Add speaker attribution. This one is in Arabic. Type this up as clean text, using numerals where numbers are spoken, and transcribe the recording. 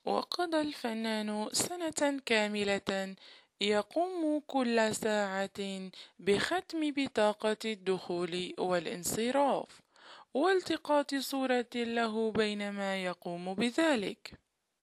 Speaker 1: وقضى الفنان سنة كاملة يقوم كل ساعة بختم بطاقة الدخول والانصراف والتقاط صورة له بينما يقوم بذلك.